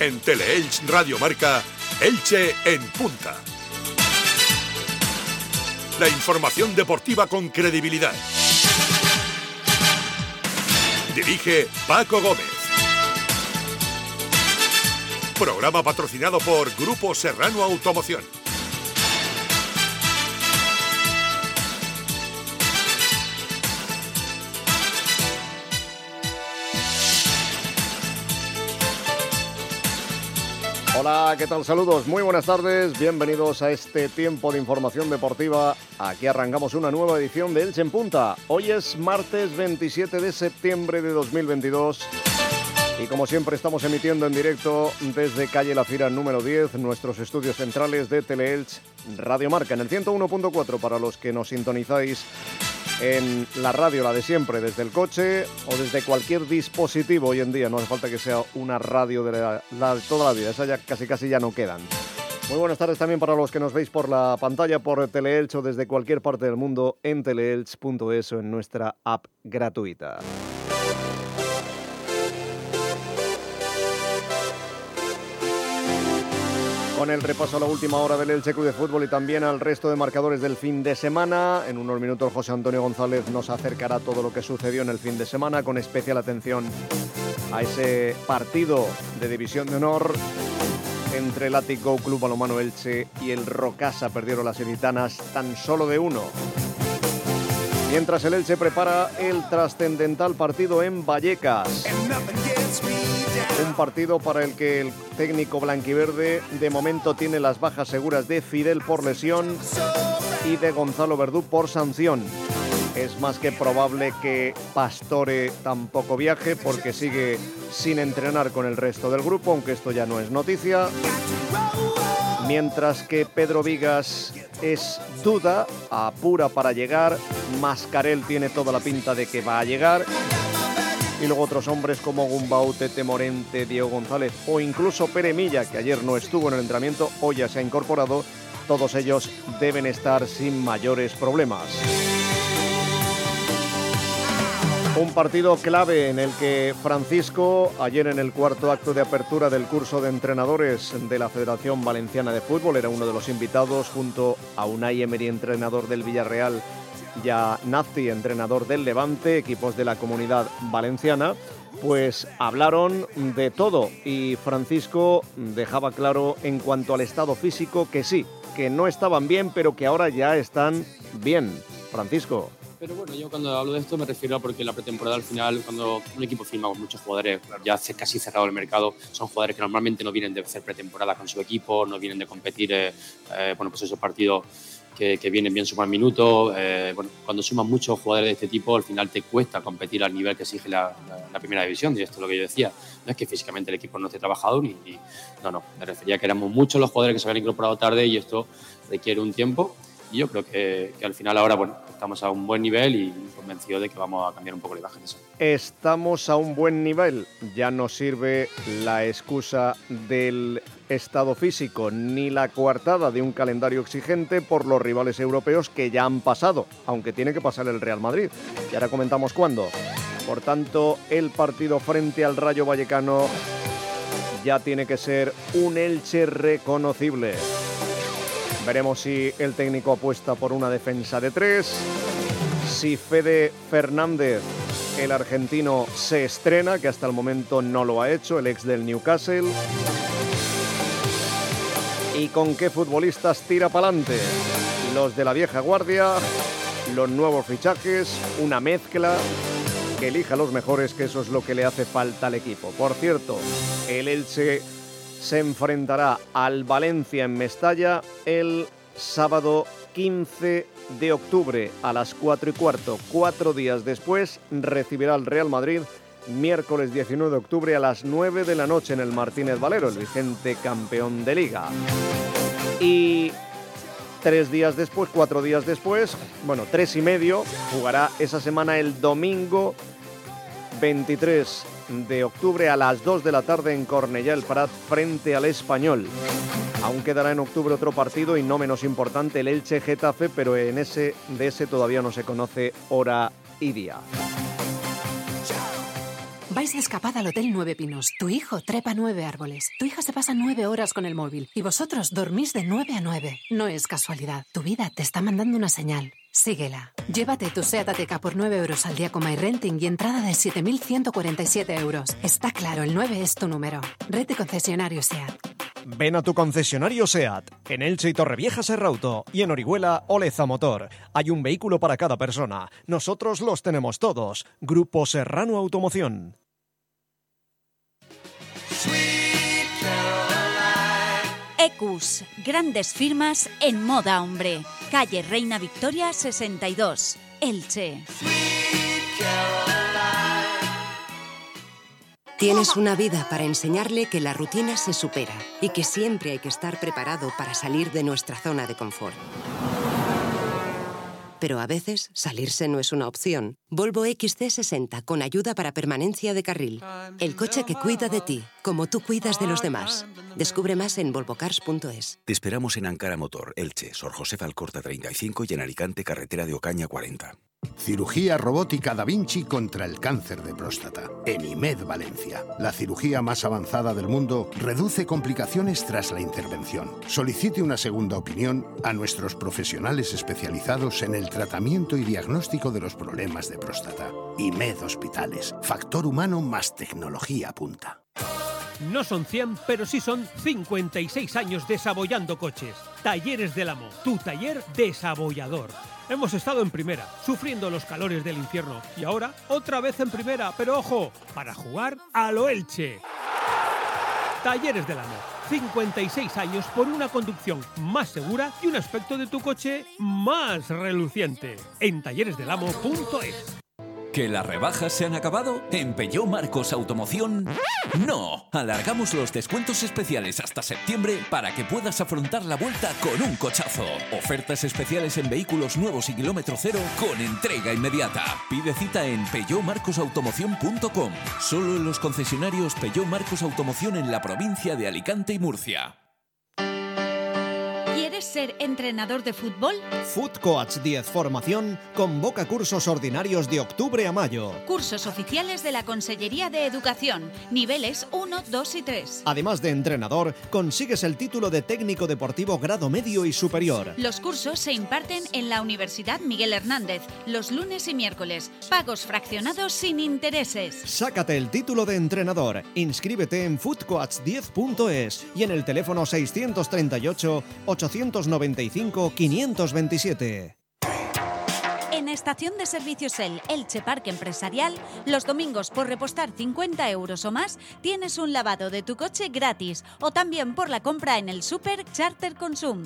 En Teleelch Radio Marca, Elche en punta. La información deportiva con credibilidad. Dirige Paco Gómez. Programa patrocinado por Grupo Serrano Automoción. Hola, ¿qué tal? Saludos, muy buenas tardes, bienvenidos a este tiempo de información deportiva. Aquí arrancamos una nueva edición de Elche en Punta. Hoy es martes 27 de septiembre de 2022 y como siempre estamos emitiendo en directo desde calle La Fira número 10, nuestros estudios centrales de Teleelch Radio Marca, en el 101.4 para los que nos sintonizáis en la radio, la de siempre, desde el coche o desde cualquier dispositivo hoy en día. No hace falta que sea una radio de la de toda la vida, esas ya casi ya no quedan. Muy buenas tardes también para los que nos veis por la pantalla, por Teleelch o desde cualquier parte del mundo en teleelch.es o en nuestra app gratuita. Con el repaso a la última hora del Elche Club de Fútbol y también al resto de marcadores del fin de semana. En unos minutos José Antonio González nos acercará todo lo que sucedió en el fin de semana, con especial atención a ese partido de División de Honor entre el Athletic Club Balonmano Elche y el Rocasa. Perdieron las ilicitanas tan solo de 1. Mientras el Elche prepara el trascendental partido en Vallecas. Un partido para el que el técnico blanquiverde de momento tiene las bajas seguras de Fidel por lesión y de Gonzalo Verdú por sanción. Es más que probable que Pastore tampoco viaje porque sigue sin entrenar con el resto del grupo, aunque esto ya no es noticia. Mientras que Pedro Vigas es duda, apura para llegar. Mascarell tiene toda la pinta de que va a llegar. Y luego otros hombres como Gumbau, Tete Morente, Diego González o incluso Pere Milla, que ayer no estuvo en el entrenamiento, hoy ya se ha incorporado. Todos ellos deben estar sin mayores problemas. Un partido clave en el que Francisco, ayer en el cuarto acto de apertura del curso de entrenadores de la Federación Valenciana de Fútbol, era uno de los invitados junto a Unai Emery, entrenador del Villarreal, y a Nazti, entrenador del Levante, equipos de la Comunidad Valenciana, pues hablaron de todo y Francisco dejaba claro en cuanto al estado físico que sí, que no estaban bien, pero que ahora ya están bien. Francisco. Pero bueno, yo cuando hablo de esto me refiero a porque la pretemporada al final, cuando un equipo firma con muchos jugadores, ya casi cerrado el mercado, son jugadores que normalmente no vienen de hacer pretemporada con su equipo, no vienen de competir, pues esos partidos que vienen bien sumar minutos. Cuando suman muchos jugadores de este tipo, al final te cuesta competir al nivel que exige la primera división, y esto es lo que yo decía. No es que físicamente el equipo no esté trabajado, no, me refería a que éramos muchos los jugadores que se habían incorporado tarde y esto requiere un tiempo. Y yo creo que al final ahora, estamos a un buen nivel y convencido de que vamos a cambiar un poco la imagen de eso. Estamos a un buen nivel. Ya no sirve la excusa del estado físico ni la coartada de un calendario exigente por los rivales europeos que ya han pasado, aunque tiene que pasar el Real Madrid. Y ahora comentamos cuándo. Por tanto, el partido frente al Rayo Vallecano ya tiene que ser un Elche reconocible. Veremos si el técnico apuesta por una defensa de 3, si Fede Fernández, el argentino, se estrena, que hasta el momento no lo ha hecho, el ex del Newcastle, y con qué futbolistas tira para adelante. Los de la vieja guardia, los nuevos fichajes, una mezcla, que elija los mejores, que eso es lo que le hace falta al equipo. Por cierto, el Elche se enfrentará al Valencia en Mestalla el sábado 15 de octubre a las 4:15. 4 días después recibirá al Real Madrid miércoles 19 de octubre a las 9 de la noche en el Martínez Valero, el vigente campeón de Liga. Y 3 días después, 4 días después, 3 y medio, jugará esa semana el domingo 23 de octubre a las 2 de la tarde en Cornellà el Prat frente al Español. Aún quedará en octubre otro partido y no menos importante, el Elche-Getafe, pero de ese todavía no se conoce hora y día. vais de escapada al Hotel 9 Pinos. Tu hijo trepa 9 árboles. Tu hija se pasa 9 horas con el móvil. Y vosotros dormís de 9 a 9. No es casualidad. Tu vida te está mandando una señal. Síguela. Llévate tu SEAT Ateca por 9 euros al día con MyRenting y entrada de 7.147 euros. Está claro, el 9 es tu número. Red de concesionarios SEAT. Ven a tu concesionario SEAT, en Elche y Torrevieja Serrauto, y en Orihuela Oleza Motor. Hay un vehículo para cada persona. Nosotros los tenemos todos. Grupo Serrano Automoción. Ecus, grandes firmas en moda hombre. Calle Reina Victoria 62, Elche. Tienes una vida para enseñarle que la rutina se supera y que siempre hay que estar preparado para salir de nuestra zona de confort. Pero a veces salirse no es una opción. Volvo XC60 con ayuda para permanencia de carril. El coche que cuida de ti, como tú cuidas de los demás. Descubre más en volvocars.es. Te esperamos en Ankara Motor, Elche, Sor José Alcorta 35 y en Alicante, carretera de Ocaña 40. Cirugía robótica Da Vinci contra el cáncer de próstata. En IMED Valencia. La cirugía más avanzada del mundo reduce complicaciones tras la intervención. Solicite una segunda opinión a nuestros profesionales especializados en el tratamiento y diagnóstico de los problemas de próstata. IMED Hospitales. Factor humano más tecnología punta. No son 100, pero sí son 56 años desabollando coches. Talleres del Amo, tu taller desabollador. Hemos estado en primera, sufriendo los calores del infierno. Y ahora, otra vez en primera, pero ojo, para jugar a lo Elche. Talleres del Amo, 56 años por una conducción más segura y un aspecto de tu coche más reluciente. En talleresdelamo.es. ¿Que las rebajas se han acabado? ¿En Peugeot Marcos Automoción? ¡No! Alargamos los descuentos especiales hasta septiembre para que puedas afrontar la vuelta con un cochazo. Ofertas especiales en vehículos nuevos y kilómetro cero con entrega inmediata. Pide cita en peugeotmarcosautomoción.com. Solo en los concesionarios Peugeot Marcos Automoción en la provincia de Alicante y Murcia. ¿Quieres ser entrenador de fútbol? Food Coach 10 Formación convoca cursos ordinarios de octubre a mayo. Cursos oficiales de la Consellería de Educación, niveles 1, 2 y 3. Además de entrenador, consigues el título de técnico deportivo grado medio y superior. Los cursos se imparten en la Universidad Miguel Hernández, los lunes y miércoles. Pagos fraccionados sin intereses. Sácate el título de entrenador. Inscríbete en foodcoach10.es y en el teléfono 638 895 527. En Estación de Servicios Elche Parque Empresarial, los domingos por repostar 50 euros o más, tienes un lavado de tu coche gratis o también por la compra en el Super Charter Consum.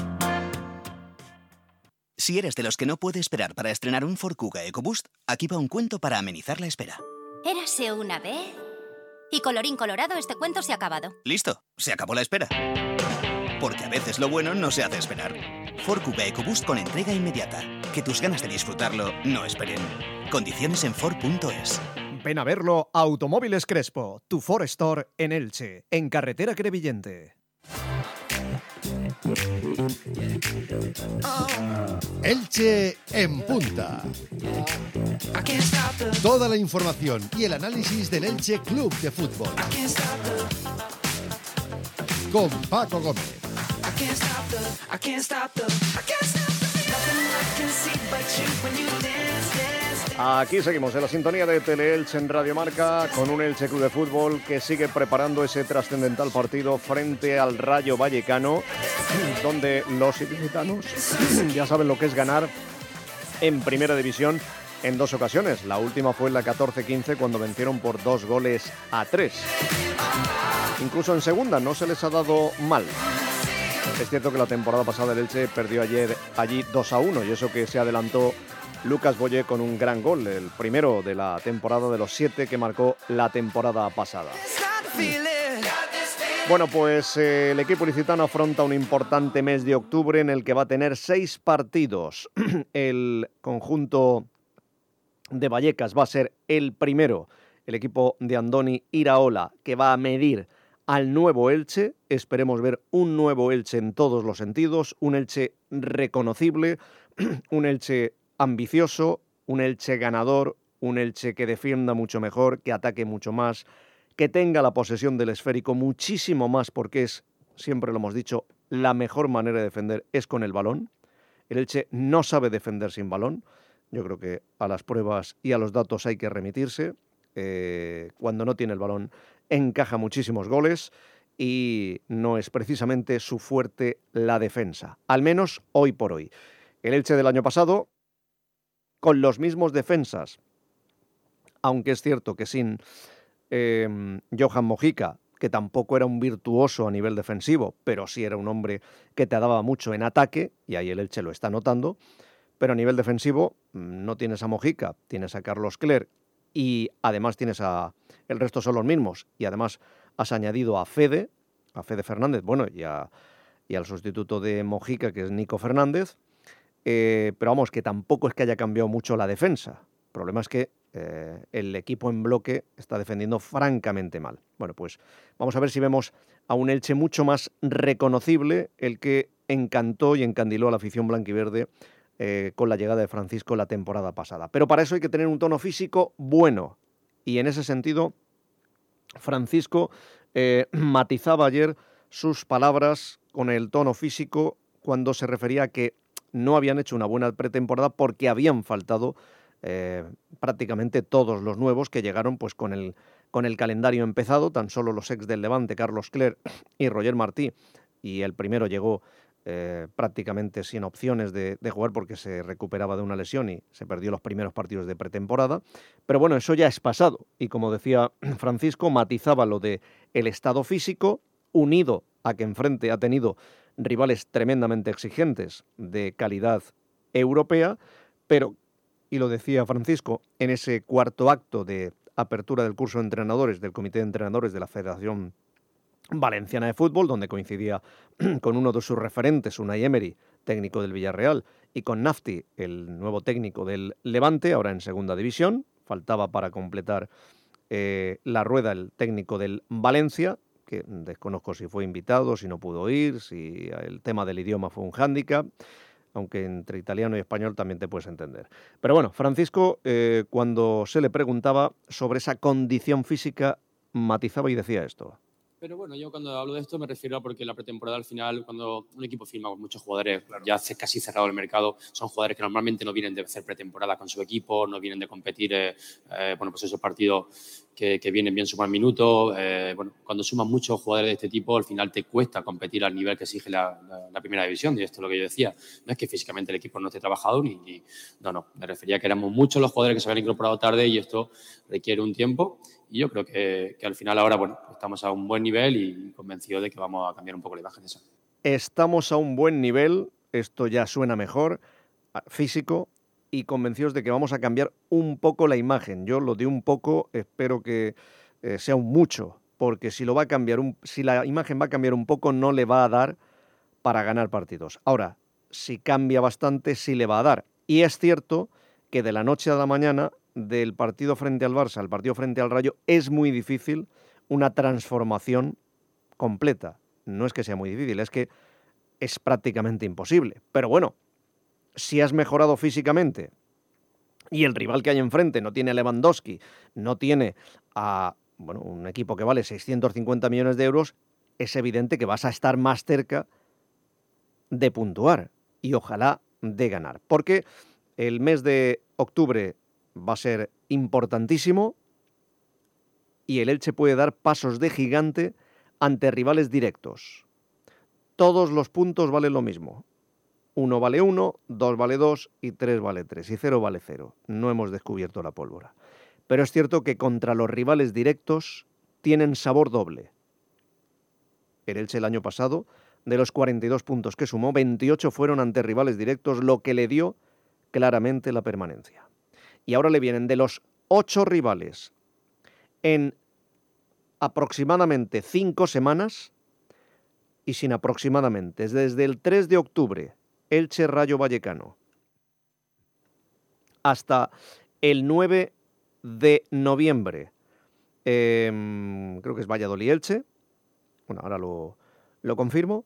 Si eres de los que no puede esperar para estrenar un Ford Kuga EcoBoost, aquí va un cuento para amenizar la espera. Érase una vez... Y colorín colorado, este cuento se ha acabado. Listo, se acabó la espera. Porque a veces lo bueno no se hace esperar. Ford Kuga EcoBoost con entrega inmediata. Que tus ganas de disfrutarlo no esperen. Condiciones en Ford.es. Ven a verlo a Automóviles Crespo, tu Ford Store en Elche, en carretera Crevillente. Elche en punta. Toda la información y el análisis del Elche Club de Fútbol. Con Paco Gómez. Aquí seguimos en la sintonía de Tele-Elche en Radio Marca con un Elche Club de Fútbol que sigue preparando ese trascendental partido frente al Rayo Vallecano, donde los ilicitanos ya saben lo que es ganar en Primera División en dos ocasiones. La última fue en la 14-15 cuando vencieron por 2-3. Incluso en segunda no se les ha dado mal. Es cierto que la temporada pasada el Elche perdió ayer allí 2-1 y eso que se adelantó Lucas Boyé con un gran gol, el primero de la temporada de los 7 que marcó la temporada pasada. Bueno, pues el equipo ilicitano afronta un importante mes de octubre en el que va a tener 6 partidos. El conjunto de Vallecas va a ser el primero, el equipo de Andoni Iraola, que va a medir al nuevo Elche. Esperemos ver un nuevo Elche en todos los sentidos, un Elche reconocible, un Elche ambicioso, un Elche ganador, un Elche que defienda mucho mejor, que ataque mucho más, que tenga la posesión del esférico muchísimo más, porque es, siempre lo hemos dicho, la mejor manera de defender es con el balón. El Elche no sabe defender sin balón. Yo creo que a las pruebas y a los datos hay que remitirse. Cuando no tiene el balón encaja muchísimos goles y no es precisamente su fuerte la defensa, al menos hoy por hoy. El Elche del año pasado, con los mismos defensas, aunque es cierto que sin Johan Mojica, que tampoco era un virtuoso a nivel defensivo, pero sí era un hombre que te daba mucho en ataque, y ahí el Elche lo está notando, pero a nivel defensivo no tienes a Mojica, tienes a Carlos Clerc, y además tienes el resto son los mismos, y además has añadido a Fede Fernández, bueno, y al sustituto de Mojica, que es Nico Fernández, pero vamos, que tampoco es que haya cambiado mucho la defensa. El problema es que el equipo en bloque está defendiendo francamente mal. Bueno, pues vamos a ver si vemos a un Elche mucho más reconocible, el que encantó y encandiló a la afición blanquiverde con la llegada de Francisco la temporada pasada. Pero para eso hay que tener un tono físico bueno. Y en ese sentido, Francisco matizaba ayer sus palabras con el tono físico cuando se refería a que no habían hecho una buena pretemporada porque habían faltado prácticamente todos los nuevos que llegaron pues con el calendario empezado, tan solo los ex del Levante, Carlos Clerc y Roger Martí, y el primero llegó prácticamente sin opciones de jugar porque se recuperaba de una lesión y se perdió los primeros partidos de pretemporada. Pero bueno, eso ya es pasado, y como decía Francisco, matizaba lo de el estado físico, unido a que enfrente ha tenido rivales tremendamente exigentes de calidad europea, pero, y lo decía Francisco, en ese cuarto acto de apertura del curso de entrenadores del Comité de Entrenadores de la Federación Valenciana de Fútbol, donde coincidía con uno de sus referentes, Unai Emery, técnico del Villarreal, y con Nafti, el nuevo técnico del Levante, ahora en segunda división. Faltaba para completar la rueda el técnico del Valencia, que desconozco si fue invitado, si no pudo ir, si el tema del idioma fue un hándicap, aunque entre italiano y español también te puedes entender. Pero bueno, Francisco, cuando se le preguntaba sobre esa condición física, matizaba y decía esto. Pero bueno, yo cuando hablo de esto me refiero a porque la pretemporada al final, cuando un equipo firma con muchos jugadores, ya casi cerrado el mercado, son jugadores que normalmente no vienen de hacer pretemporada con su equipo, no vienen de competir, pues esos partidos que vienen bien sumar minutos. Cuando suman muchos jugadores de este tipo, al final te cuesta competir al nivel que exige la primera división, y esto es lo que yo decía. No es que físicamente el equipo no esté trabajado, no, me refería a que éramos muchos los jugadores que se habían incorporado tarde y esto requiere un tiempo. Y yo creo que al final ahora, estamos a un buen nivel y convencido de que vamos a cambiar un poco la imagen esa. Estamos a un buen nivel, esto ya suena mejor, físico, y convencidos de que vamos a cambiar un poco la imagen. Yo lo de un poco espero que sea un mucho, porque si la imagen va a cambiar un poco, no le va a dar para ganar partidos. Ahora, si cambia bastante, sí le va a dar. Y es cierto que de la noche a la mañana, del partido frente al Barça al partido frente al Rayo, es muy difícil una transformación completa. No es que sea muy difícil, es que es prácticamente imposible. Pero bueno, si has mejorado físicamente y el rival que hay enfrente no tiene a Lewandowski, no tiene a un equipo que vale 650 millones de euros, es evidente que vas a estar más cerca de puntuar y ojalá de ganar. Porque el mes de octubre va a ser importantísimo y el Elche puede dar pasos de gigante ante rivales directos. Todos los puntos valen lo mismo. 1 vale 1, 2 vale 2 y 3 vale 3 y 0 vale 0. No hemos descubierto la pólvora. Pero es cierto que contra los rivales directos tienen sabor doble. El Elche el año pasado, de los 42 puntos que sumó, 28 fueron ante rivales directos, lo que le dio claramente la permanencia. Y ahora le vienen de los 8 rivales en aproximadamente 5 semanas, y sin aproximadamente, desde el 3 de octubre, Elche Rayo Vallecano, hasta el 9 de noviembre, creo que es Valladolid Elche, ahora lo confirmo,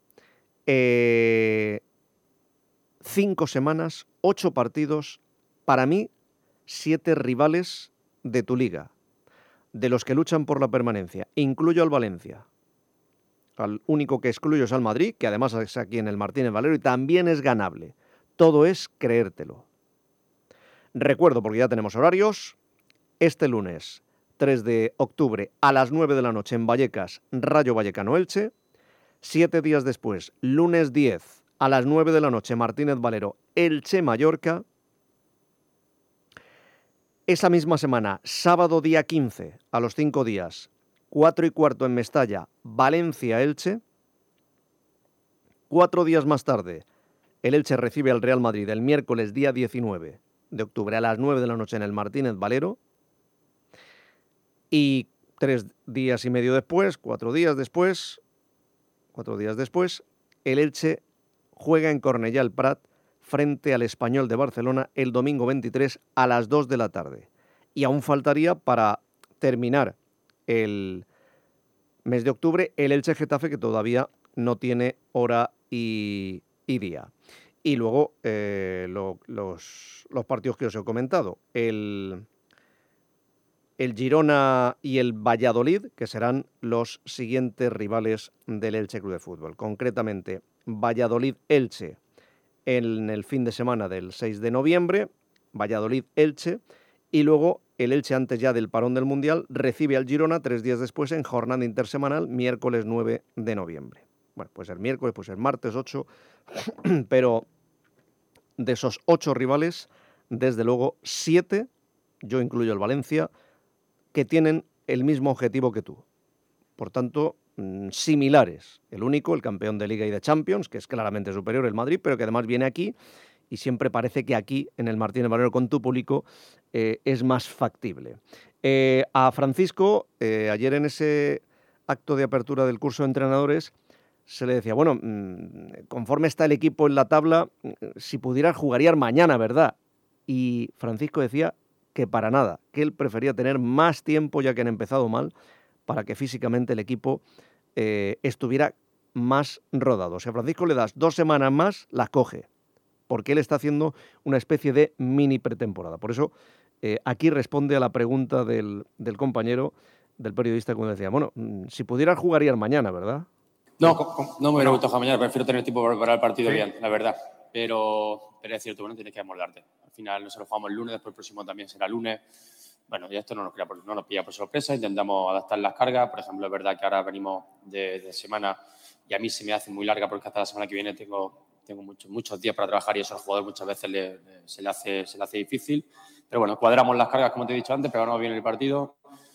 5 semanas, 8 partidos, para mí, 7 rivales de tu liga, de los que luchan por la permanencia. Incluyo al Valencia. Al único que excluyo es al Madrid, que además es aquí en el Martínez Valero y también es ganable. Todo es creértelo. Recuerdo, porque ya tenemos horarios, este lunes 3 de octubre a las 9 de la noche en Vallecas, Rayo Vallecano-Elche. 7 días después, lunes 10 a las 9 de la noche, Martínez Valero, Elche-Mallorca. Esa misma semana, sábado día 15, a los 5 días, 4:15 en Mestalla, Valencia-Elche. 4 días más tarde, el Elche recibe al Real Madrid el miércoles día 19 de octubre a las 9 de la noche en el Martínez Valero. Y 3 días y medio después, 4 días después, el Elche juega en Cornellà el Prat frente al Español de Barcelona el domingo 23 a las 2 de la tarde. Y aún faltaría para terminar el mes de octubre el Elche-Getafe, que todavía no tiene hora y día. Y luego los partidos que os he comentado. El Girona y el Valladolid, que serán los siguientes rivales del Elche Club de Fútbol. Concretamente, Valladolid-Elche en el fin de semana del 6 de noviembre, Valladolid-Elche, y luego el Elche, antes ya del parón del Mundial, recibe al Girona 3 días después en jornada intersemanal, miércoles 9 de noviembre. Bueno, puede ser miércoles, puede ser martes 8, pero de esos 8 rivales, desde luego 7, yo incluyo el Valencia, que tienen el mismo objetivo que tú. Por tanto, similares. El único, el campeón de Liga y de Champions, que es claramente superior, el Madrid, pero que además viene aquí y siempre parece que aquí, en el Martínez Valero con tu público, es más factible. A Francisco, ayer en ese acto de apertura del curso de entrenadores, se le decía, bueno, conforme está el equipo en la tabla, si pudieras jugarías mañana, ¿verdad? Y Francisco decía que para nada, que él prefería tener más tiempo, ya que han empezado mal, para que físicamente el equipo estuviera más rodado. Si a Francisco le das 2 semanas más, las coge, porque él está haciendo una especie de mini pretemporada. Por eso, aquí responde a la pregunta del compañero, del periodista, cuando decía, bueno, si pudieras jugarías mañana, ¿verdad? No me hubiera gustado jugar mañana, prefiero tener tiempo para preparar el partido bien, la verdad. Pero es cierto, bueno, tienes que amoldarte. Al final nosotros jugamos el lunes, después el próximo también será lunes. Bueno, ya esto no nos pilla por sorpresa, intentamos adaptar las cargas. Por ejemplo, es verdad que ahora venimos de semana y a mí se me hace muy larga porque hasta la semana que viene tengo muchos días para trabajar y eso al jugador muchas veces se le hace difícil. Pero bueno, cuadramos las cargas, como te he dicho antes, preparamos bien el partido.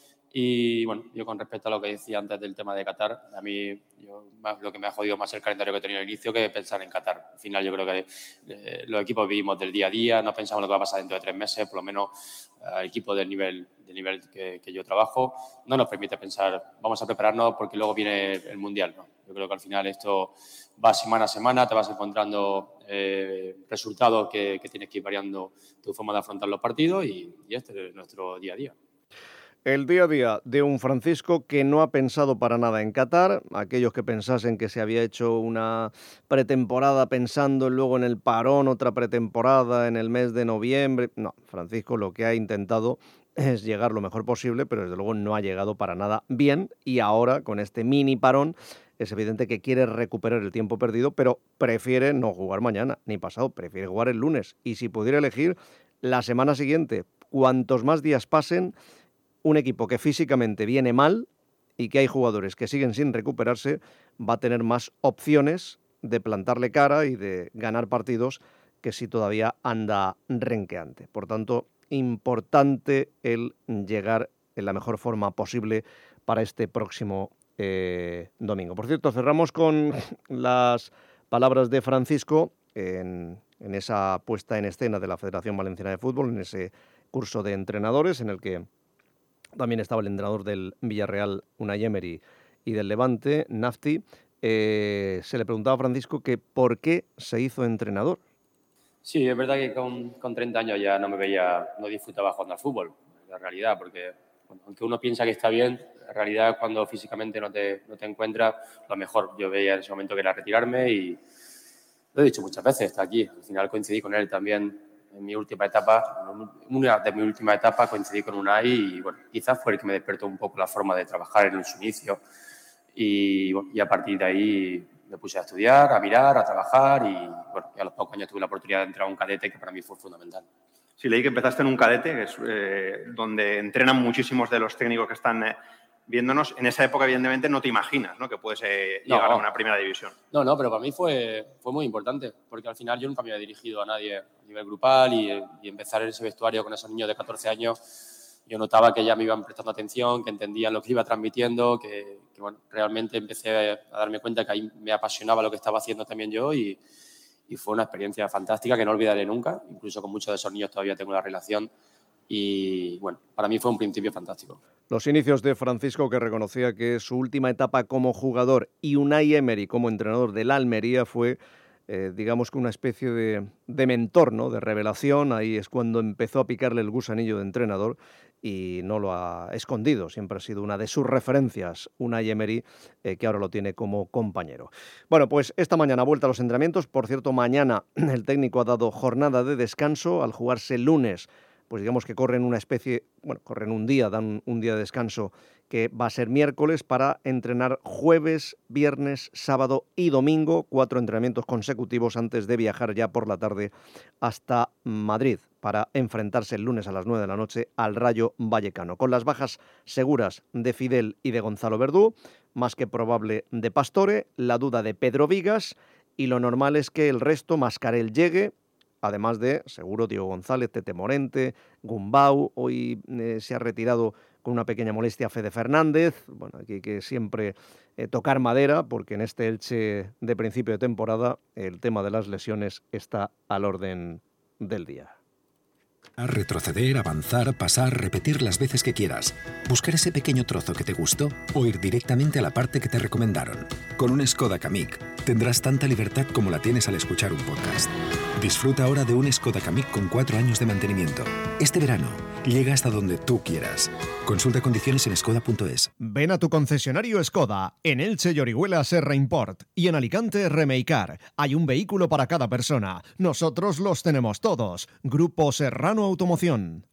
Y bueno, yo con respecto a lo que decía antes del tema de Qatar, a mí lo que me ha jodido más el calendario que he tenido al inicio que pensar en Qatar. Al final yo creo que los equipos vivimos del día a día, no pensamos lo que va a pasar dentro de 3 meses, por lo menos el equipo del nivel que yo trabajo no nos permite pensar, vamos a prepararnos porque luego viene el Mundial, ¿no? Yo creo que al final esto va semana a semana, te vas encontrando resultados que tienes que ir variando tu forma de afrontar los partidos y este es nuestro día a día. El día a día de un Francisco que no ha pensado para nada en Qatar. Aquellos que pensasen que se había hecho una pretemporada pensando luego en el parón, otra pretemporada en el mes de noviembre. No, Francisco lo que ha intentado es llegar lo mejor posible, pero desde luego no ha llegado para nada bien. Y ahora, con este mini parón, es evidente que quiere recuperar el tiempo perdido, pero prefiere no jugar mañana ni pasado, prefiere jugar el lunes. Y si pudiera elegir, la semana siguiente, cuantos más días pasen, un equipo que físicamente viene mal y que hay jugadores que siguen sin recuperarse, va a tener más opciones de plantarle cara y de ganar partidos que si todavía anda renqueante. Por tanto, importante el llegar en la mejor forma posible para este próximo domingo. Por cierto, cerramos con las palabras de Francisco en esa puesta en escena de la Federación Valenciana de Fútbol, en ese curso de entrenadores en el que también estaba el entrenador del Villarreal, Unai Emery, y del Levante, Nafti. Se le preguntaba a Francisco que por qué se hizo entrenador. Sí, es verdad que con 30 años ya no disfrutaba jugando al fútbol, la realidad, porque aunque uno piensa que está bien, en realidad cuando físicamente no te encuentras, lo mejor yo veía en ese momento que era retirarme y lo he dicho muchas veces, está aquí. Al final coincidí con él también en mi última etapa, una de mis últimas etapas coincidí con Unai y bueno, quizás fue el que me despertó un poco la forma de trabajar en su inicio y a partir de ahí me puse a estudiar, a mirar, a trabajar y bueno, y a los pocos años tuve la oportunidad de entrar a un cadete que para mí fue fundamental. Sí, leí que empezaste en un cadete, que es donde entrenan muchísimos de los técnicos que están viéndonos. En esa época, evidentemente, no te imaginas, ¿no?, que puedes llegar a una primera división. No, pero para mí fue muy importante, porque al final yo nunca me había dirigido a nadie a nivel grupal y empezar en ese vestuario con esos niños de 14 años, yo notaba que ya me iban prestando atención, que entendían lo que iba transmitiendo, que bueno, realmente empecé a darme cuenta que ahí me apasionaba lo que estaba haciendo también yo y fue una experiencia fantástica que no olvidaré nunca. Incluso con muchos de esos niños todavía tengo una relación y bueno, para mí fue un principio fantástico. Los inicios de Francisco, que reconocía que su última etapa como jugador y Unai Emery como entrenador del Almería fue, digamos que una especie de mentor, ¿no?, de revelación. Ahí es cuando empezó a picarle el gusanillo de entrenador y no lo ha escondido. Siempre ha sido una de sus referencias, Unai Emery, que ahora lo tiene como compañero. Bueno, pues esta mañana vuelta a los entrenamientos. Por cierto, mañana el técnico ha dado jornada de descanso al jugarse el lunes. Pues digamos que corren una especie, bueno, corren un día, dan un día de descanso que va a ser miércoles para entrenar jueves, viernes, sábado y domingo, 4 entrenamientos consecutivos antes de viajar ya por la tarde hasta Madrid para enfrentarse el lunes a las 9 de la noche al Rayo Vallecano. Con las bajas seguras de Fidel y de Gonzalo Verdú, más que probable de Pastore, la duda de Pedro Vigas y lo normal es que el resto, Mascarell, llegue. Además de, seguro, Diego González, Tete Morente, Gumbau. Hoy se ha retirado con una pequeña molestia Fede Fernández. Bueno, aquí hay que siempre tocar madera, porque en este Elche de principio de temporada el tema de las lesiones está al orden del día. Retroceder, avanzar, pasar, repetir las veces que quieras. Buscar ese pequeño trozo que te gustó o ir directamente a la parte que te recomendaron. Con un Skoda Kamiq tendrás tanta libertad como la tienes al escuchar un podcast. Disfruta ahora de un Skoda Kamiq con 4 años de mantenimiento. Este verano, llega hasta donde tú quieras. Consulta condiciones en skoda.es. Ven a tu concesionario Skoda, en Elche y Orihuela Serra Import y en Alicante Remeicar. Hay un vehículo para cada persona. Nosotros los tenemos todos. Grupo Serrano Automoción.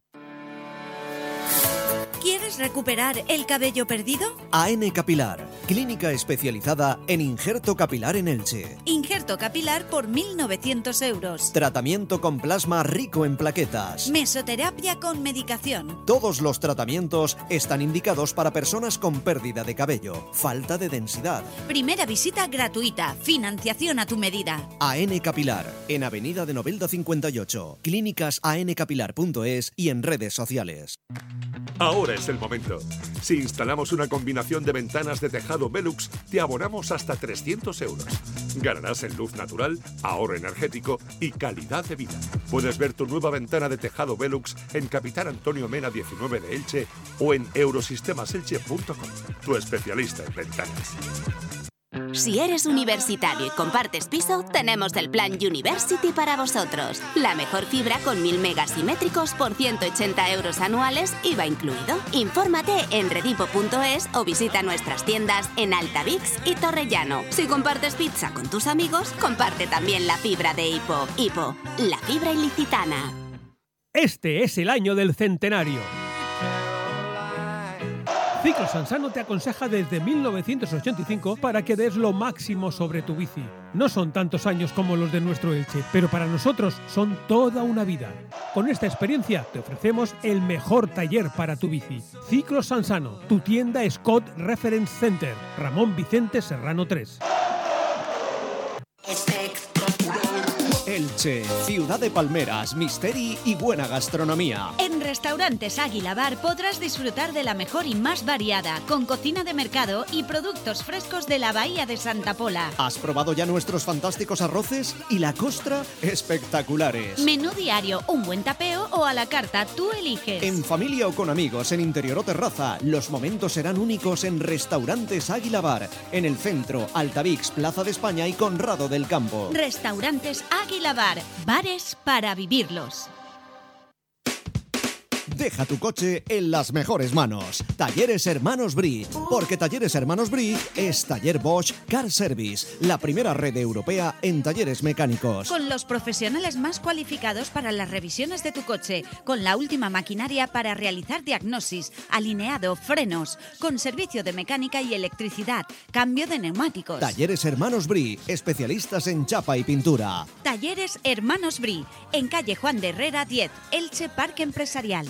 ¿Quieres recuperar el cabello perdido? AN Capilar, clínica especializada en injerto capilar en Elche. Injerto capilar por 1.900 euros. Tratamiento con plasma rico en plaquetas. Mesoterapia con medicación. Todos los tratamientos están indicados para personas con pérdida de cabello, falta de densidad. Primera visita gratuita, financiación a tu medida. AN Capilar, en Avenida de Novelda 58, clínicas ancapilar.es y en redes sociales. Ahora es el momento. Si instalamos una combinación de ventanas de tejado Velux, te abonamos hasta 300 euros. Ganarás en luz natural, ahorro energético y calidad de vida. Puedes ver tu nueva ventana de tejado Velux en Capitán Antonio Mena 19 de Elche o en eurosistemaselche.com, tu especialista en ventanas. Si eres universitario y compartes piso, tenemos el plan University para vosotros. La mejor fibra con 1000 megas simétricos por 180 euros anuales, IVA incluido. Infórmate en redipo.es o visita nuestras tiendas en Altavix y Torrellano. Si compartes pizza con tus amigos, comparte también la fibra de Hipo. Hipo, la fibra ilicitana. Este es el año del centenario. Ciclos Sansano te aconseja desde 1985 para que des lo máximo sobre tu bici. No son tantos años como los de nuestro Elche, pero para nosotros son toda una vida. Con esta experiencia te ofrecemos el mejor taller para tu bici. Ciclos Sansano, tu tienda Scott Reference Center, Ramón Vicente Serrano 3. Elche, ciudad de palmeras, misteri y buena gastronomía. En Restaurantes Águila Bar podrás disfrutar de la mejor y más variada, con cocina de mercado y productos frescos de la Bahía de Santa Pola. ¿Has probado ya nuestros fantásticos arroces? Y la costra, espectaculares. Menú diario, un buen tapeo o a la carta, tú eliges. En familia o con amigos, en interior o terraza, los momentos serán únicos en Restaurantes Águila Bar, en el centro, Altavix, Plaza de España y Conrado del Campo. Restaurantes Águila Bar, bares para vivirlos. Deja tu coche en las mejores manos. Talleres Hermanos Brie, porque Talleres Hermanos Brie es Taller Bosch Car Service, la primera red europea en talleres mecánicos. Con los profesionales más cualificados para las revisiones de tu coche, con la última maquinaria para realizar diagnosis, alineado, frenos, con servicio de mecánica y electricidad, cambio de neumáticos. Talleres Hermanos Brie, especialistas en chapa y pintura. Talleres Hermanos Brie, en calle Juan de Herrera 10, Elche Parque Empresarial.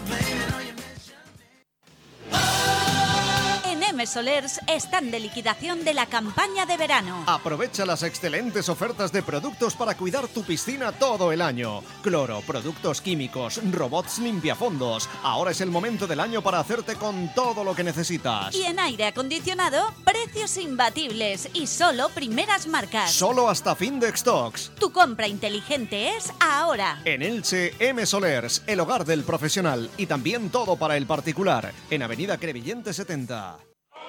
En M Solers están de liquidación de la campaña de verano. Aprovecha las excelentes ofertas de productos para cuidar tu piscina todo el año. Cloro, productos químicos, robots limpiafondos. Ahora es el momento del año para hacerte con todo lo que necesitas. Y en aire acondicionado, precios imbatibles y solo primeras marcas. Solo hasta fin de stocks. Tu compra inteligente es ahora. En Elche, M Solers, el hogar del profesional y también todo para el particular. En Avenida Crevillente 70.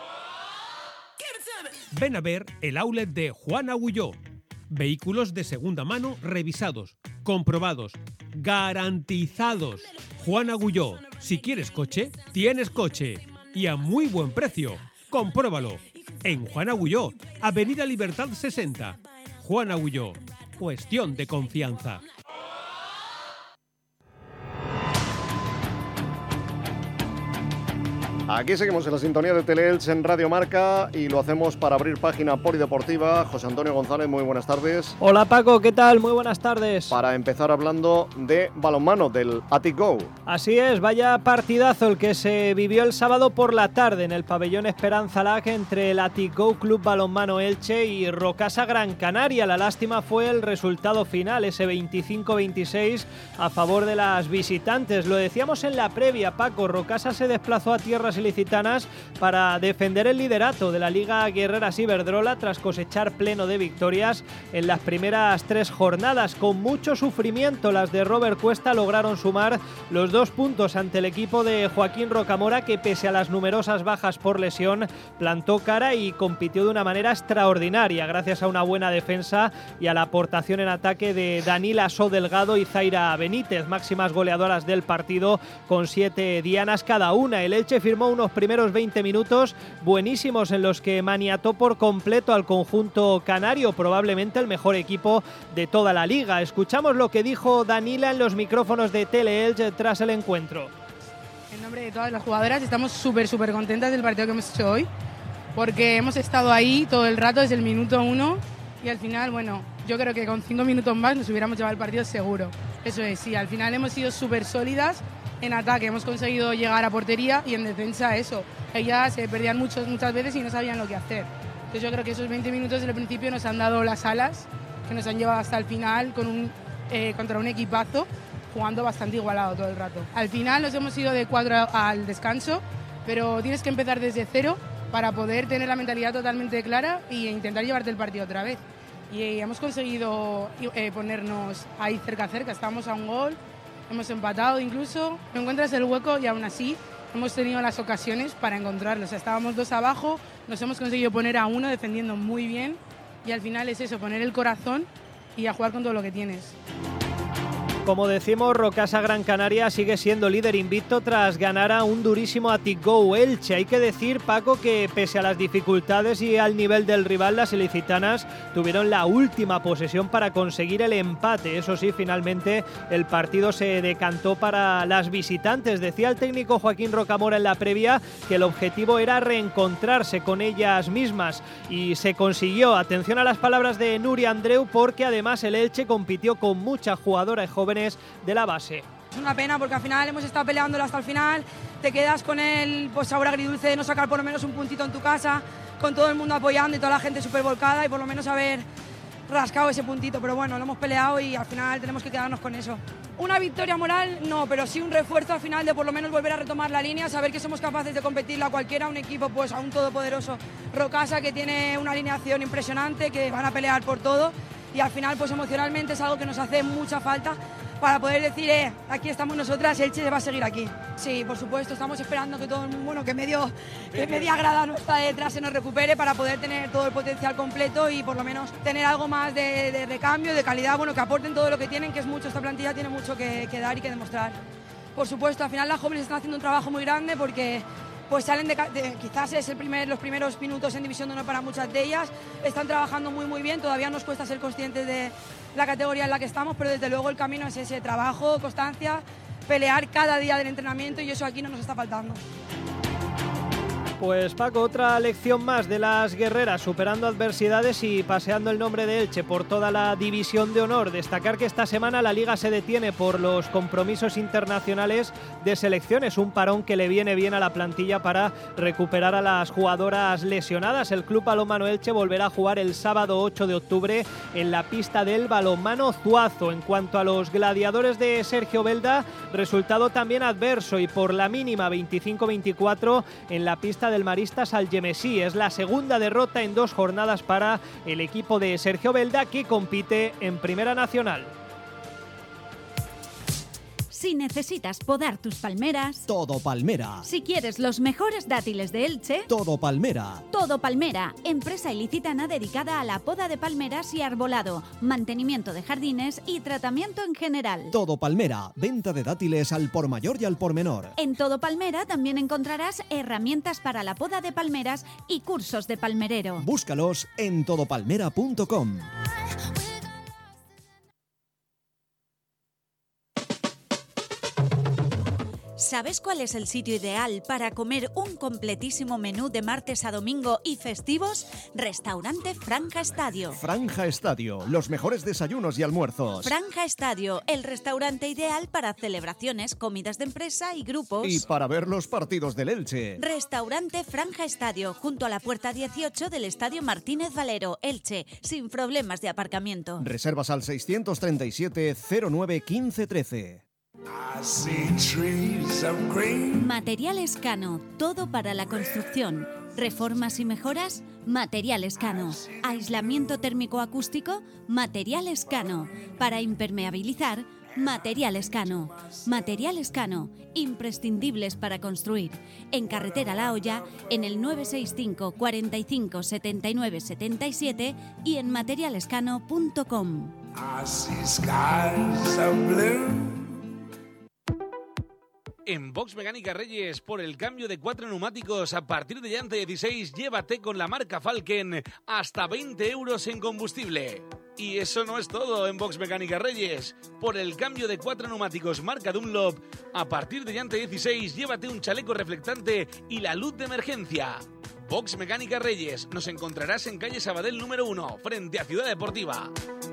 Ven a ver el outlet de Juan Agulló. Vehículos de segunda mano revisados, comprobados, garantizados. Juan Agulló. Si quieres coche, tienes coche. Y a muy buen precio. Compruébalo. En Juan Agulló, Avenida Libertad 60. Juan Agulló. Cuestión de confianza. Aquí seguimos en la sintonía de Teleelch en Radio Marca y lo hacemos para abrir página polideportiva. José Antonio González, muy buenas tardes. Hola Paco, ¿qué tal? Muy buenas tardes. Para empezar hablando de balonmano, del Athletic Go. Así es, vaya partidazo el que se vivió el sábado por la tarde en el pabellón Esperanza Lac entre el Athletic Go Club Balonmano Elche y Rocasa Gran Canaria. La lástima fue el resultado final, ese 25-26 a favor de las visitantes. Lo decíamos en la previa, Paco, Rocasa se desplazó a tierras ilicitanas para defender el liderato de la Liga Guerreras Iberdrola tras cosechar pleno de victorias en las primeras 3 jornadas. Con mucho sufrimiento, las de Robert Cuesta lograron sumar los 2 puntos ante el equipo de Joaquín Rocamora, que pese a las numerosas bajas por lesión plantó cara y compitió de una manera extraordinaria gracias a una buena defensa y a la aportación en ataque de Danila So Delgado y Zaira Benítez, máximas goleadoras del partido con 7 dianas cada una. El Elche firmó unos primeros 20 minutos buenísimos en los que maniató por completo al conjunto canario, probablemente el mejor equipo de toda la liga. Escuchamos lo que dijo Danila en los micrófonos de Teleelch tras el encuentro. En nombre de todas las jugadoras estamos súper contentas del partido que hemos hecho hoy, porque hemos estado ahí todo el rato desde el minuto 1 y al final, bueno, yo creo que con 5 minutos más nos hubiéramos llevado el partido seguro. Eso es, sí, al final hemos sido súper sólidas. En ataque hemos conseguido llegar a portería y en defensa eso. Ellas se perdían muchas veces y no sabían lo que hacer. Entonces yo creo que esos 20 minutos del principio nos han dado las alas, que nos han llevado hasta el final contra un equipazo, jugando bastante igualado todo el rato. Al final nos hemos ido de 4 al descanso, pero tienes que empezar desde 0 para poder tener la mentalidad totalmente clara e intentar llevarte el partido otra vez. Y hemos conseguido ponernos ahí cerca, estábamos a un gol. Hemos empatado incluso, no encuentras el hueco y aún así hemos tenido las ocasiones para encontrarlo. O sea, estábamos 2 abajo, nos hemos conseguido poner a 1 defendiendo muy bien y al final es eso, poner el corazón y a jugar con todo lo que tienes. Como decimos, Rocasa Gran Canaria sigue siendo líder invicto tras ganar a un durísimo Athletic Go Elche. Hay que decir, Paco, que pese a las dificultades y al nivel del rival, las ilicitanas tuvieron la última posesión para conseguir el empate. Eso sí, finalmente el partido se decantó para las visitantes. Decía el técnico Joaquín Rocamora en la previa que el objetivo era reencontrarse con ellas mismas y se consiguió. Atención a las palabras de Nuria Andreu, porque además el Elche compitió con muchas jugadoras jóvenes de la base. Es una pena porque al final hemos estado peleándolo hasta el final, te quedas con el sabor agridulce de no sacar por lo menos un puntito en tu casa, con todo el mundo apoyando y toda la gente súper volcada y por lo menos haber rascado ese puntito, pero bueno, lo hemos peleado y al final tenemos que quedarnos con eso. Una victoria moral no, pero sí un refuerzo al final de por lo menos volver a retomar la línea, saber que somos capaces de competirle a cualquiera, un equipo pues a un todopoderoso Rocasa que tiene una alineación impresionante, que van a pelear por todo y al final pues emocionalmente es algo que nos hace mucha falta para poder decir, aquí estamos nosotras, Elche va a seguir aquí. Sí, por supuesto, estamos esperando que todo el mundo, que media grada nuestra detrás se nos recupere para poder tener todo el potencial completo y por lo menos tener algo más de recambio, de calidad, bueno, que aporten todo lo que tienen, que es mucho, esta plantilla tiene mucho que dar y que demostrar. por supuesto, al final las jóvenes están haciendo un trabajo muy grande porque pues salen quizás es los primeros minutos en División de Honor para muchas de ellas, están trabajando muy bien, todavía nos cuesta ser conscientes de la categoría en la que estamos, pero desde luego el camino es ese, trabajo, constancia, pelear cada día del entrenamiento y eso aquí no nos está faltando. Pues Paco, otra lección más de las guerreras, superando adversidades y paseando el nombre de Elche por toda la División de Honor. Destacar que esta semana la Liga se detiene por los compromisos internacionales de selecciones, un parón que le viene bien a la plantilla para recuperar a las jugadoras lesionadas. El Club Balonmano Elche volverá a jugar el sábado 8 de octubre en la pista del Balonmano Zuazo. En cuanto a los gladiadores de Sergio Belda, resultado también adverso y por la mínima 25-24 en la pista del Maristas Algemesí. Es la segunda derrota en 2 jornadas para el equipo de Sergio Belda, que compite en Primera Nacional. Si necesitas podar tus palmeras, Todo Palmera. Si quieres los mejores dátiles de Elche, Todo Palmera. Todo Palmera, empresa ilicitana dedicada a la poda de palmeras y arbolado, mantenimiento de jardines y tratamiento en general. Todo Palmera, venta de dátiles al por mayor y al por menor. En Todo Palmera también encontrarás herramientas para la poda de palmeras y cursos de palmerero. Búscalos en todopalmera.com. ¿Sabes cuál es el sitio ideal para comer un completísimo menú de martes a domingo y festivos? Restaurante Franja Estadio. Franja Estadio, los mejores desayunos y almuerzos. Franja Estadio, el restaurante ideal para celebraciones, comidas de empresa y grupos. Y para ver los partidos del Elche. Restaurante Franja Estadio, junto a la puerta 18 del Estadio Martínez Valero, Elche, sin problemas de aparcamiento. Reservas al 637 09 15 13. Materiales Cano, todo para la construcción. Reformas y mejoras, Materiales Cano. Aislamiento térmico acústico, Materiales Cano. Para impermeabilizar, Materiales Cano. Materiales Cano, imprescindibles para construir. En Carretera La Hoya, en el 965 45 79 77 y en materialescano.com. En Box Mecánica Reyes, por el cambio de 4 neumáticos a partir de llanta 16, llévate con la marca Falken hasta 20 euros en combustible. Y eso no es todo en Box Mecánica Reyes. Por el cambio de 4 neumáticos marca Dunlop, a partir de llanta 16, llévate un chaleco reflectante y la luz de emergencia. Box Mecánica Reyes, nos encontrarás en calle Sabadell número 1, frente a Ciudad Deportiva.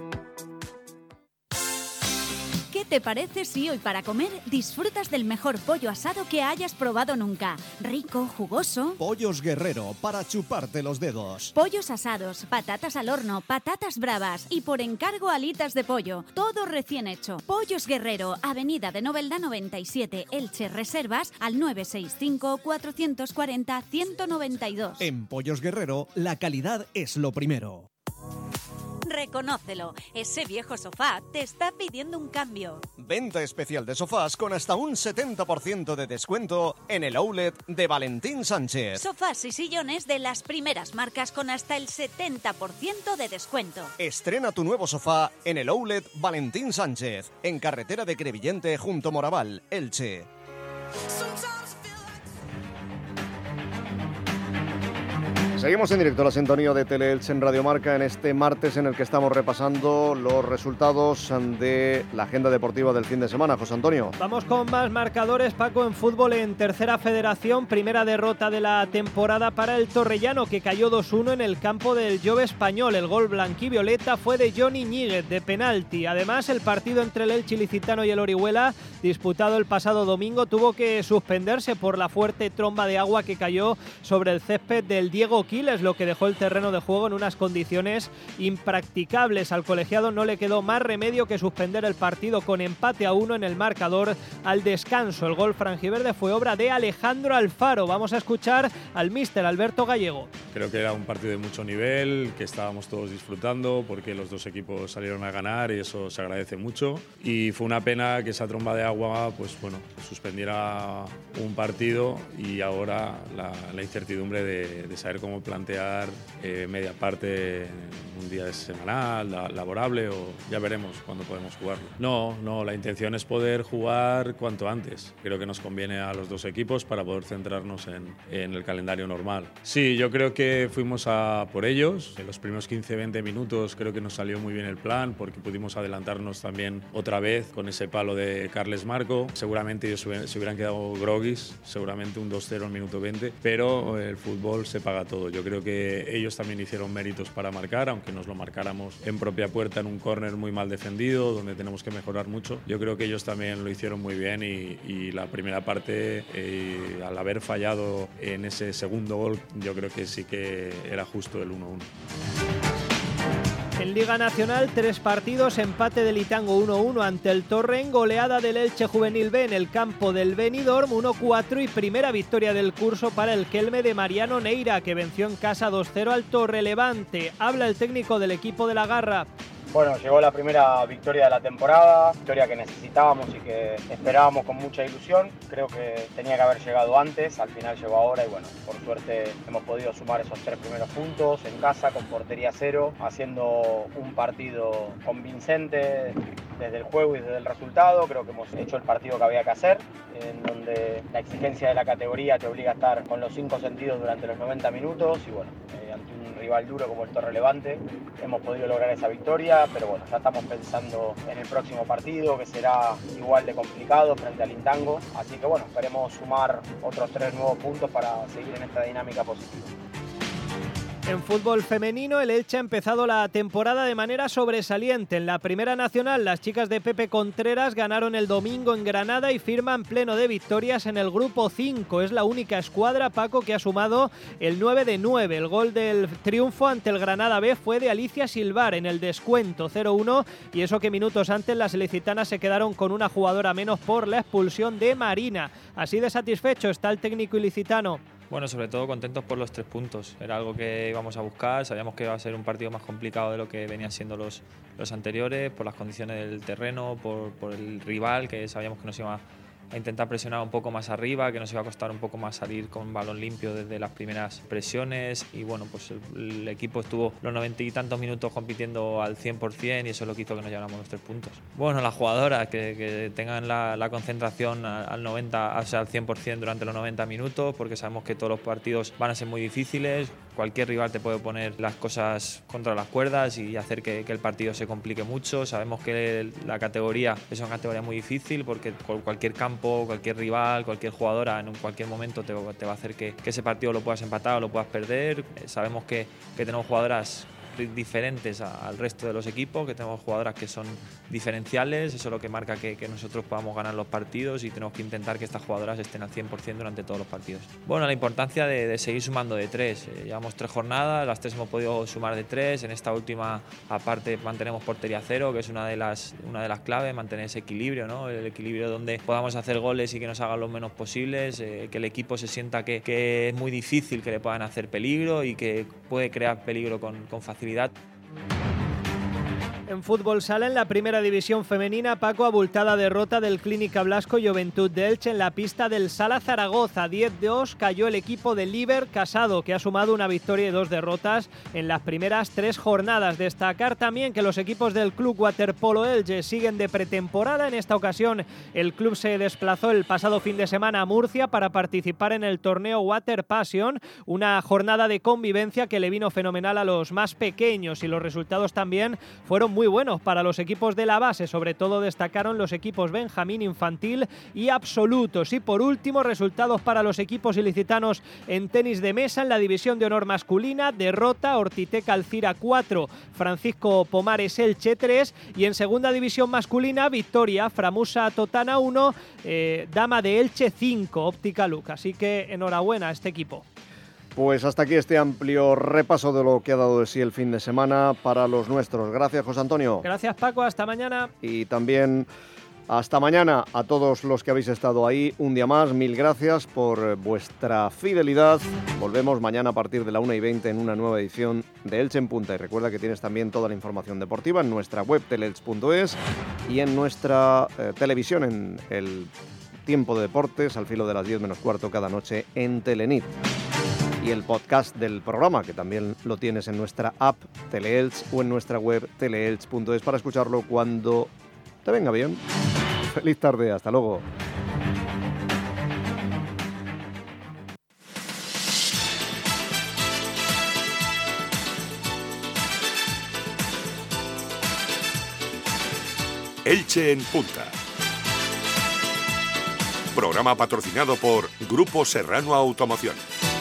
¿Qué te parece si hoy para comer disfrutas del mejor pollo asado que hayas probado nunca? Rico, jugoso. Pollos Guerrero, para chuparte los dedos. Pollos asados, patatas al horno, patatas bravas y por encargo alitas de pollo. Todo recién hecho. Pollos Guerrero, Avenida de Novelda 97, Elche. Reservas al 965 440 192. En Pollos Guerrero, la calidad es lo primero. Reconócelo, ese viejo sofá te está pidiendo un cambio. Venta especial de sofás con hasta un 70% de descuento en el outlet de Valentín Sánchez. Sofás y sillones de las primeras marcas con hasta el 70% de descuento. Estrena tu nuevo sofá en el outlet Valentín Sánchez, en carretera de Crevillente junto Moraval, Elche. Seguimos en directo a la sintonía de Teleelche en Radio Marca en este martes en el que estamos repasando los resultados de la agenda deportiva del fin de semana. José Antonio. Vamos con más marcadores, Paco, en fútbol en Tercera Federación. Primera derrota de la temporada para el Torrellano, que cayó 2-1 en el campo del Jove Español. El gol blanquivioleta fue de Johnny Ñíguez, de penalti. Además, el partido entre el Elche Ilicitano y el Orihuela, disputado el pasado domingo, tuvo que suspenderse por la fuerte tromba de agua que cayó sobre el césped del Diego Quiles, lo que dejó el terreno de juego en unas condiciones impracticables. Al colegiado no le quedó más remedio que suspender el partido con empate a 1 en el marcador al descanso. El gol franjiverde fue obra de Alejandro Alfaro. Vamos a escuchar al míster Alberto Gallego. Creo que era un partido de mucho nivel, que estábamos todos disfrutando porque los dos equipos salieron a ganar y eso se agradece mucho. Y fue una pena que esa tromba de agua, pues bueno, suspendiera un partido y ahora la incertidumbre de saber cómo cómo plantear media parte un día semanal, laborable, o ya veremos cuándo podemos jugarlo. No, la intención es poder jugar cuanto antes. Creo que nos conviene a los dos equipos para poder centrarnos en el calendario normal. Sí, yo creo que fuimos a por ellos. En los primeros 15-20 minutos creo que nos salió muy bien el plan porque pudimos adelantarnos también otra vez con ese palo de Carles Marco. Seguramente ellos se hubieran quedado groguis, seguramente un 2-0 al minuto 20, pero el fútbol se paga todo. Yo creo que ellos también hicieron méritos para marcar, aunque nos lo marcáramos en propia puerta en un córner muy mal defendido, donde tenemos que mejorar mucho. Yo creo que ellos también lo hicieron muy bien y la primera parte, al haber fallado en ese segundo gol, yo creo que sí que era justo el 1-1. En Liga Nacional, 3 partidos, empate del Itango 1-1 ante el Torrent, goleada del Elche Juvenil B en el campo del Benidorm 1-4 y primera victoria del curso para el Kelme de Mariano Neira, que venció en casa 2-0 al Torrelevante. Habla el técnico del equipo de la Garra. Bueno, llegó la primera victoria de la temporada, victoria que necesitábamos y que esperábamos con mucha ilusión. Creo que tenía que haber llegado antes, al final llegó ahora y bueno, por suerte hemos podido sumar esos 3 primeros puntos en casa con portería 0, haciendo un partido convincente desde el juego y desde el resultado. Creo que hemos hecho el partido que había que hacer, en donde la exigencia de la categoría te obliga a estar con los 5 sentidos durante los 90 minutos y bueno, ante un rival duro como el Torrelevante hemos podido lograr esa victoria. Pero bueno, ya estamos pensando en el próximo partido, que será igual de complicado frente al Intango. Así que bueno, esperemos sumar otros 3 nuevos puntos para seguir en esta dinámica positiva. En fútbol femenino, el Elche ha empezado la temporada de manera sobresaliente. En la Primera Nacional, las chicas de Pepe Contreras ganaron el domingo en Granada y firman pleno de victorias en el grupo 5. Es la única escuadra, Paco, que ha sumado el 9 de 9. El gol del triunfo ante el Granada B fue de Alicia Silvar en el descuento 0-1 y eso que minutos antes las ilicitanas se quedaron con una jugadora menos por la expulsión de Marina. Así de satisfecho está el técnico ilicitano. Bueno, sobre todo contentos por los 3 puntos. Era algo que íbamos a buscar, sabíamos que iba a ser un partido más complicado de lo que venían siendo los anteriores, por las condiciones del terreno, por el rival, que sabíamos que nos iba a intentar presionar un poco más arriba, que nos iba a costar un poco más salir con balón limpio desde las primeras presiones y bueno, pues el equipo estuvo los 90 y tantos minutos compitiendo al 100% y eso es lo que hizo que nos lleváramos los 3 puntos. Bueno, las jugadoras que tengan la concentración al 90, o sea, al 100% durante los 90 minutos, porque sabemos que todos los partidos van a ser muy difíciles. Cualquier rival te puede poner las cosas contra las cuerdas y hacer que el partido se complique mucho. Sabemos que la categoría es una categoría muy difícil porque cualquier campo, cualquier rival, cualquier jugadora en cualquier momento te va a hacer que ese partido lo puedas empatar o lo puedas perder. Sabemos que tenemos jugadoras diferentes al resto de los equipos, que tenemos jugadoras que son diferenciales, eso es lo que marca que nosotros podamos ganar los partidos y tenemos que intentar que estas jugadoras estén al 100% durante todos los partidos. Bueno, la importancia de seguir sumando de 3, llevamos 3 jornadas, las 3 hemos podido sumar de 3, en esta última aparte mantenemos portería 0, que es una de las claves, mantener ese equilibrio, ¿no? El equilibrio donde podamos hacer goles y que nos hagan lo menos posibles, que el equipo se sienta que es muy difícil que le puedan hacer peligro y que puede crear peligro con facilidad. En fútbol sala, en la primera división femenina, Paco, abultada derrota del Clínica Blasco Juventud de Elche en la pista del Sala Zaragoza. 10-2 cayó el equipo de Líber Casado, que ha sumado una victoria y 2 derrotas en las primeras 3 jornadas. Destacar también que los equipos del Club Waterpolo Elche siguen de pretemporada. En esta ocasión, el club se desplazó el pasado fin de semana a Murcia para participar en el torneo Water Passion, una jornada de convivencia que le vino fenomenal a los más pequeños y los resultados también fueron muy buenos para los equipos de la base, sobre todo destacaron los equipos Benjamín, Infantil y Absolutos. Y por último, resultados para los equipos ilicitanos en tenis de mesa en la división de honor masculina: derrota Ortitec Alcira 4, Francisco Pomares Elche 3, y en segunda división masculina victoria Framusa Totana 1, Dama de Elche 5, Óptica Luc. Así que enhorabuena a este equipo. Pues hasta aquí este amplio repaso de lo que ha dado de sí el fin de semana para los nuestros. Gracias, José Antonio. Gracias, Paco. Hasta mañana. Y también hasta mañana a todos los que habéis estado ahí un día más. Mil gracias por vuestra fidelidad. Volvemos mañana a partir de la 1:20 en una nueva edición de Elche en Punta. Y recuerda que tienes también toda la información deportiva en nuestra web teleelch.es y en nuestra televisión en el tiempo de deportes al filo de las 10 menos cuarto cada noche en Telenit. y el podcast del programa, que también lo tienes en nuestra app Teleelch o en nuestra web teleelch.es para escucharlo cuando te venga bien. Feliz tarde, hasta luego. Elche en Punta. Programa patrocinado por Grupo Serrano Automoción.